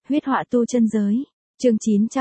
Huyết họa tu chân giới. Chương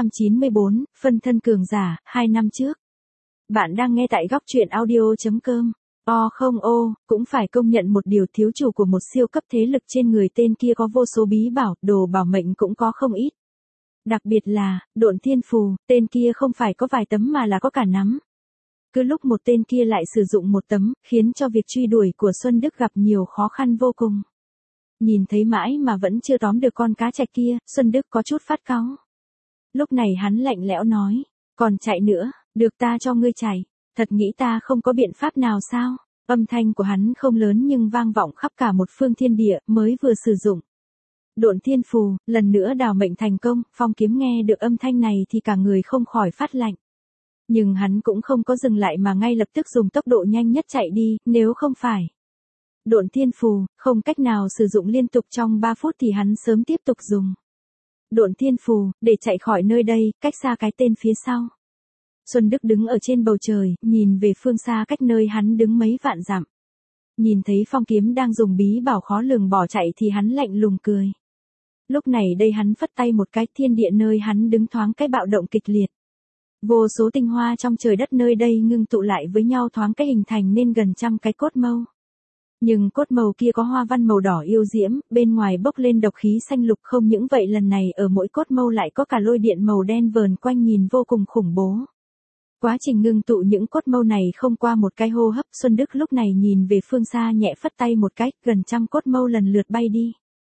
994, phân thân cường giả, 2 năm trước. Bạn đang nghe tại góc truyện audio.com. Không cũng phải công nhận một điều, thiếu chủ của một siêu cấp thế lực trên người tên kia có vô số bí bảo, đồ bảo mệnh cũng có không ít. Đặc biệt là, Độn Thiên Phù, tên kia không phải có vài tấm mà là có cả nắm. Cứ lúc một tên kia lại sử dụng một tấm, khiến cho việc truy đuổi của Xuân Đức gặp nhiều khó khăn vô cùng. Nhìn thấy mãi mà vẫn chưa tóm được con cá trạch kia, Xuân Đức có chút phát cáu. Lúc này hắn lạnh lẽo nói, còn chạy nữa, được ta cho ngươi chạy, thật nghĩ ta không có biện pháp nào sao? Âm thanh của hắn không lớn nhưng vang vọng khắp cả một phương thiên địa, mới vừa sử dụng Độn Thiên Phù, lần nữa đào mệnh thành công. Phong Kiếm nghe được âm thanh này thì cả người không khỏi phát lạnh. Nhưng hắn cũng không có dừng lại mà ngay lập tức dùng tốc độ nhanh nhất chạy đi, nếu không phải Độn Thiên Phù, không cách nào sử dụng liên tục trong 3 phút thì hắn sớm tiếp tục dùng Độn Thiên Phù, để chạy khỏi nơi đây, cách xa cái tên phía sau. Xuân Đức đứng ở trên bầu trời, nhìn về phương xa cách nơi hắn đứng mấy vạn dặm. Nhìn thấy Phong Kiếm đang dùng bí bảo khó lường bỏ chạy thì hắn lạnh lùng cười. Lúc này đây hắn phất tay một cái, thiên địa nơi hắn đứng thoáng cái bạo động kịch liệt. Vô số tinh hoa trong trời đất nơi đây ngưng tụ lại với nhau thoáng cái hình thành nên gần trăm cái cốt mâu. Nhưng cốt màu kia có hoa văn màu đỏ yêu diễm, bên ngoài bốc lên độc khí xanh lục. Không những vậy, lần này ở mỗi cốt mâu lại có cả lôi điện màu đen vờn quanh nhìn vô cùng khủng bố. Quá trình ngưng tụ những cốt mâu này không qua một cái hô hấp, Xuân Đức lúc này nhìn về phương xa nhẹ phất tay một cái, gần trăm cốt mâu lần lượt bay đi.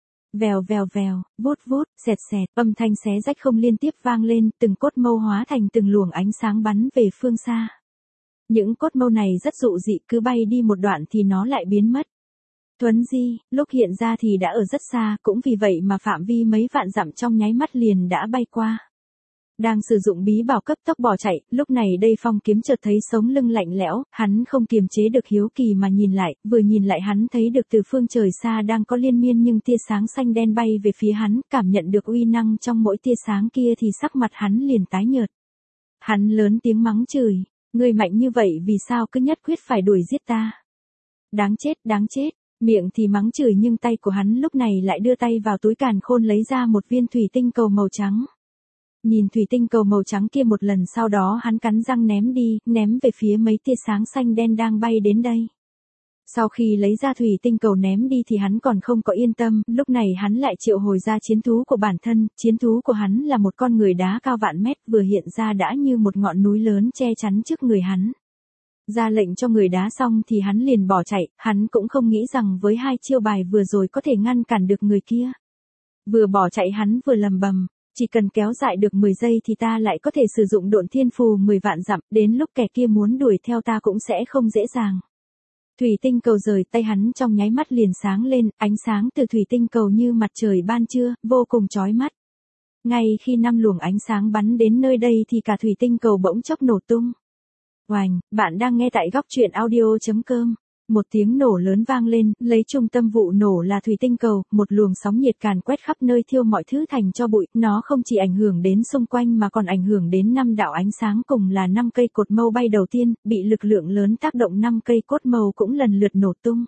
Vèo vèo vèo, vút vút, xẹt xẹt, âm thanh xé rách không liên tiếp vang lên, từng cốt mâu hóa thành từng luồng ánh sáng bắn về phương xa. Những cốt mâu này rất dụ dị, cứ bay đi một đoạn thì nó lại biến mất. Thuấn di, lúc hiện ra thì đã ở rất xa, cũng vì vậy mà phạm vi mấy vạn dặm trong nháy mắt liền đã bay qua. Đang sử dụng bí bảo cấp tốc bỏ chạy, lúc này đây Phong Kiếm chợt thấy sống lưng lạnh lẽo, hắn không kiềm chế được hiếu kỳ mà nhìn lại, vừa nhìn lại hắn thấy được từ phương trời xa đang có liên miên nhưng tia sáng xanh đen bay về phía hắn, cảm nhận được uy năng trong mỗi tia sáng kia thì sắc mặt hắn liền tái nhợt. Hắn lớn tiếng mắng chửi, ngươi mạnh như vậy vì sao cứ nhất quyết phải đuổi giết ta? Đáng chết, miệng thì mắng chửi nhưng tay của hắn lúc này lại đưa tay vào túi càn khôn lấy ra một viên thủy tinh cầu màu trắng. Nhìn thủy tinh cầu màu trắng kia một lần sau đó hắn cắn răng ném đi, ném về phía mấy tia sáng xanh đen đang bay đến đây. Sau khi lấy ra thủy tinh cầu ném đi thì hắn còn không có yên tâm, lúc này hắn lại triệu hồi ra chiến thú của bản thân, chiến thú của hắn là một con người đá cao vạn mét vừa hiện ra đã như một ngọn núi lớn che chắn trước người hắn. Ra lệnh cho người đá xong thì hắn liền bỏ chạy, hắn cũng không nghĩ rằng với 2 chiêu bài vừa rồi có thể ngăn cản được người kia. Vừa bỏ chạy hắn vừa lầm bầm. Chỉ cần kéo dài được 10 giây thì ta lại có thể sử dụng Độn Thiên Phù 10 vạn dặm, đến lúc kẻ kia muốn đuổi theo ta cũng sẽ không dễ dàng. Thủy tinh cầu rời tay hắn trong nháy mắt liền sáng lên, ánh sáng từ thủy tinh cầu như mặt trời ban trưa, vô cùng chói mắt. Ngay khi 5 luồng ánh sáng bắn đến nơi đây thì cả thủy tinh cầu bỗng chốc nổ tung. Oành, bạn đang nghe tại góc truyện audio.com. Một tiếng nổ lớn vang lên, lấy trung tâm vụ nổ là thủy tinh cầu, một luồng sóng nhiệt càn quét khắp nơi thiêu mọi thứ thành tro bụi, nó không chỉ ảnh hưởng đến xung quanh mà còn ảnh hưởng đến 5 đạo ánh sáng cùng là 5 cây cột mâu bay đầu tiên, bị lực lượng lớn tác động 5 cây cốt mâu cũng lần lượt nổ tung.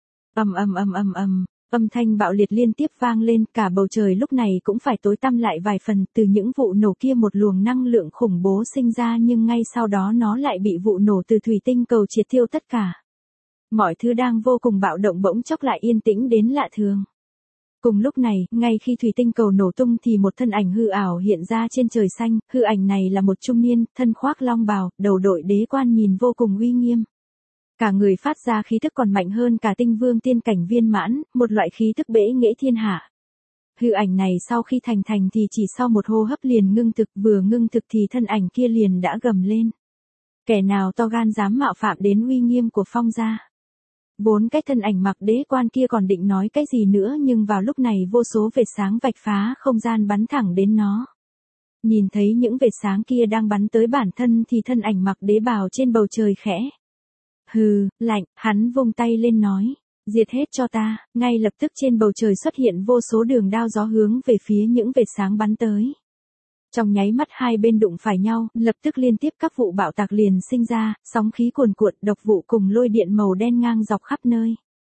Âm thanh bạo liệt liên tiếp vang lên, cả bầu trời lúc này cũng phải tối tăm lại vài phần, từ những vụ nổ kia một luồng năng lượng khủng bố sinh ra nhưng ngay sau đó nó lại bị vụ nổ từ thủy tinh cầu triệt tiêu tất cả. Mọi thứ đang vô cùng bạo động bỗng chốc lại yên tĩnh đến lạ thường. Cùng lúc này, ngay khi thủy tinh cầu nổ tung thì một thân ảnh hư ảo hiện ra trên trời xanh, hư ảnh này là một trung niên, thân khoác long bào, đầu đội đế quan nhìn vô cùng uy nghiêm. Cả người phát ra khí thức còn mạnh hơn cả tinh vương tiên cảnh viên mãn, một loại khí thức bẽ nghễ thiên hạ. Hư ảnh này sau khi thành thì chỉ sau một hô hấp liền ngưng thực, vừa ngưng thực thì thân ảnh kia liền đã gầm lên. Kẻ nào to gan dám mạo phạm đến uy nghiêm của Phong gia? 4 cái thân ảnh mặc đế quan kia còn định nói cái gì nữa nhưng vào lúc này vô số vệt sáng vạch phá không gian bắn thẳng đến nó. Nhìn thấy những vệt sáng kia đang bắn tới bản thân thì thân ảnh mặc đế bào trên bầu trời khẽ. Hừ, lạnh, hắn vung tay lên nói. Diệt hết cho ta, ngay lập tức trên bầu trời xuất hiện vô số đường đao gió hướng về phía những vệt sáng bắn tới. Trong nháy mắt hai bên đụng phải nhau, lập tức liên tiếp các vụ bạo tạc liền sinh ra, sóng khí cuồn cuộn, độc vụ cùng lôi điện màu đen ngang dọc khắp nơi.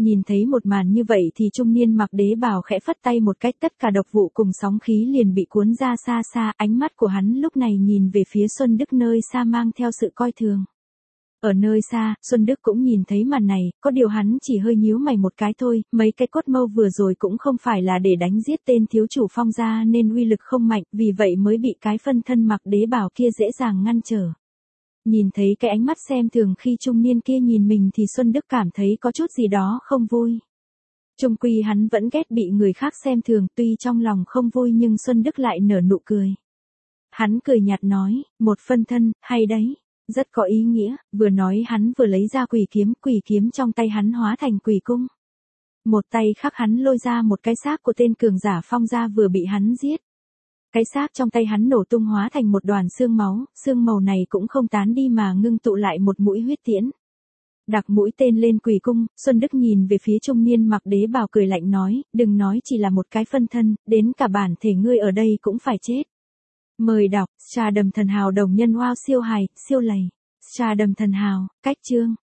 Nhìn thấy một màn như vậy thì trung niên mặc đế bào khẽ phất tay một cách, tất cả độc vụ cùng sóng khí liền bị cuốn ra xa xa, ánh mắt của hắn lúc này nhìn về phía Xuân Đức nơi xa mang theo sự coi thường. Ở nơi xa, Xuân Đức cũng nhìn thấy màn này, có điều hắn chỉ hơi nhíu mày một cái thôi, mấy cái cốt mâu vừa rồi cũng không phải là để đánh giết tên thiếu chủ Phong gia nên uy lực không mạnh, vì vậy mới bị cái phân thân mặc đế bào kia dễ dàng ngăn trở. Nhìn thấy cái ánh mắt xem thường khi trung niên kia nhìn mình thì Xuân Đức cảm thấy có chút gì đó không vui. Chung quy hắn vẫn ghét bị người khác xem thường, tuy trong lòng không vui nhưng Xuân Đức lại nở nụ cười. Hắn cười nhạt nói, một phân thân, hay đấy. Rất có ý nghĩa, vừa nói hắn vừa lấy ra quỷ kiếm trong tay hắn hóa thành quỷ cung. Một tay khác hắn lôi ra một cái xác của tên cường giả Phong gia vừa bị hắn giết. Cái xác trong tay hắn nổ tung hóa thành một đoàn xương máu, xương màu này cũng không tán đi mà ngưng tụ lại một mũi huyết tiễn. Đặt mũi tên lên quỷ cung, Xuân Đức nhìn về phía trung niên mặc đế bào cười lạnh nói, đừng nói chỉ là một cái phân thân, đến cả bản thể ngươi ở đây cũng phải chết. Mời đọc, Trà Đầm Thần Hào đồng nhân wow siêu hài, siêu lầy. Trà Đầm Thần Hào, cách chương.